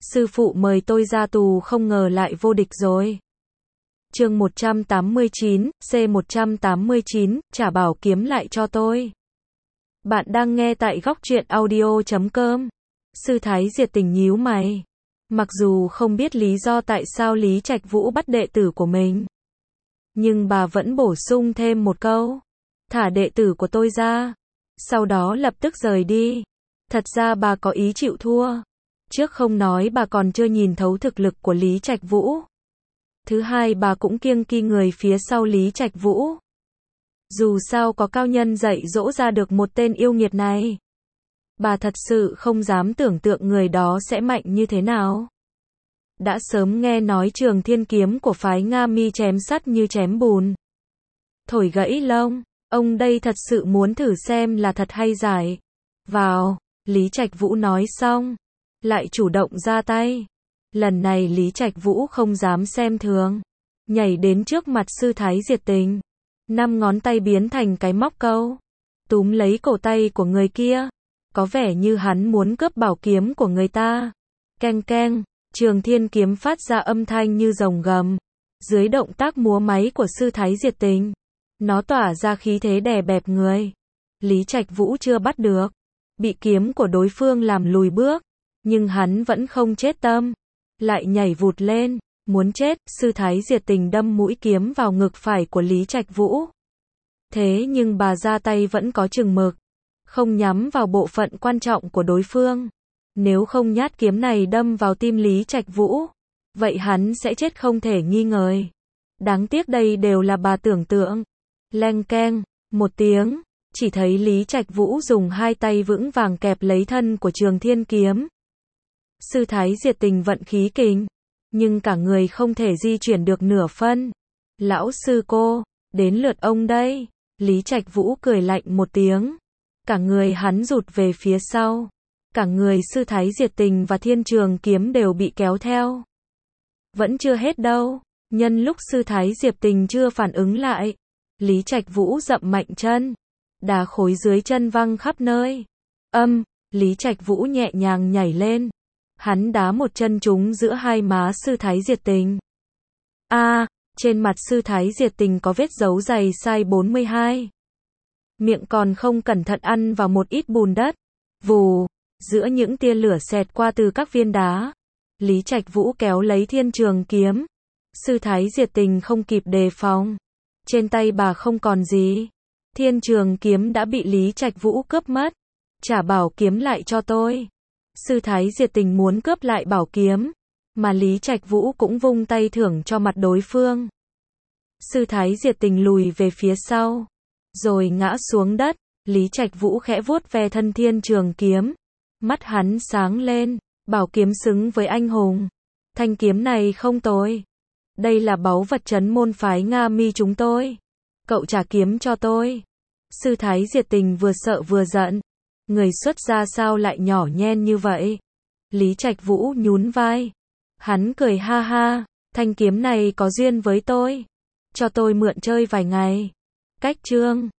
sư phụ mời tôi ra tù không ngờ lại vô địch rồi. Chương 189, C189, trả bảo kiếm lại cho tôi. Bạn đang nghe tại góc truyện audio.com. Sư Thái Diệt Tình nhíu mày. Mặc dù không biết lý do tại sao Lý Trạch Vũ bắt đệ tử của mình, nhưng bà vẫn bổ sung thêm một câu. Thả đệ tử của tôi ra. Sau đó lập tức rời đi. Thật ra bà có ý chịu thua. Trước không nói bà còn chưa nhìn thấu thực lực của Lý Trạch Vũ. Thứ hai bà cũng kiêng kỵ người phía sau Lý Trạch Vũ. Dù sao có cao nhân dạy dỗ ra được một tên yêu nghiệt này. Bà thật sự không dám tưởng tượng người đó sẽ mạnh như thế nào. Đã sớm nghe nói Trường Thiên kiếm của phái Nga Mi chém sắt như chém bùn, thổi gãy lông. Ông đây thật sự muốn thử xem là thật hay giải. Vào, Lý Trạch Vũ nói xong, lại chủ động ra tay. Lần này Lý Trạch Vũ không dám xem thường, nhảy đến trước mặt Sư Thái Diệt Tình. 5 ngón tay biến thành cái móc câu, túm lấy cổ tay của người kia. Có vẻ như hắn muốn cướp bảo kiếm của người ta. Keng keng, Trường Thiên kiếm phát ra âm thanh như rồng gầm. Dưới động tác múa máy của Sư Thái Diệt Tình, nó tỏa ra khí thế đè bẹp người. Lý Trạch Vũ chưa bắt được, bị kiếm của đối phương làm lùi bước, nhưng hắn vẫn không chết tâm, lại nhảy vụt lên, muốn chết. Sư Thái Diệt Tình đâm mũi kiếm vào ngực phải của Lý Trạch Vũ. Thế nhưng bà ra tay vẫn có chừng mực, không nhắm vào bộ phận quan trọng của đối phương. Nếu không nhát kiếm này đâm vào tim Lý Trạch Vũ, vậy hắn sẽ chết không thể nghi ngờ. Đáng tiếc đây đều là bà tưởng tượng. Leng keng, một tiếng, chỉ thấy Lý Trạch Vũ dùng hai tay vững vàng kẹp lấy thân của Trường Thiên kiếm. Sư Thái Diệt Tình vận khí kình, nhưng cả người không thể di chuyển được nửa phân. Lão sư cô, đến lượt ông đây. Lý Trạch Vũ cười lạnh một tiếng. Cả người hắn rụt về phía sau. Cả người Sư Thái Diệt Tình và Thiên Trường kiếm đều bị kéo theo. Vẫn chưa hết đâu. Nhân lúc Sư Thái Diệt Tình chưa phản ứng lại, Lý Trạch Vũ dậm mạnh chân, đá khối dưới chân văng khắp nơi. Lý Trạch Vũ nhẹ nhàng nhảy lên. Hắn đá một chân trúng giữa hai má Sư Thái Diệt Tình. Trên mặt Sư Thái Diệt Tình có vết dấu giày size 42. Miệng còn không cẩn thận ăn vào một ít bùn đất. Vù, giữa những tia lửa xẹt qua từ các viên đá, Lý Trạch Vũ kéo lấy Thiên Trường kiếm. Sư Thái Diệt Tình không kịp đề phòng. Trên tay bà không còn gì. Thiên Trường kiếm đã bị Lý Trạch Vũ cướp mất. Trả bảo kiếm lại cho tôi. Sư Thái Diệt Tình muốn cướp lại bảo kiếm, mà Lý Trạch Vũ cũng vung tay thưởng cho mặt đối phương. Sư Thái Diệt Tình lùi về phía sau, rồi ngã xuống đất. Lý Trạch Vũ khẽ vuốt ve thân Thiên Trường kiếm. Mắt hắn sáng lên, bảo kiếm xứng với anh hùng. Thanh kiếm này không tồi. Đây là báu vật trấn môn phái Nga Mi chúng tôi. Cậu trả kiếm cho tôi. Sư Thái Diệt Tình vừa sợ vừa giận. Người xuất gia sao lại nhỏ nhen như vậy? Lý Trạch Vũ nhún vai. Hắn cười ha ha. Thanh kiếm này có duyên với tôi. Cho tôi mượn chơi vài ngày. Cách chương.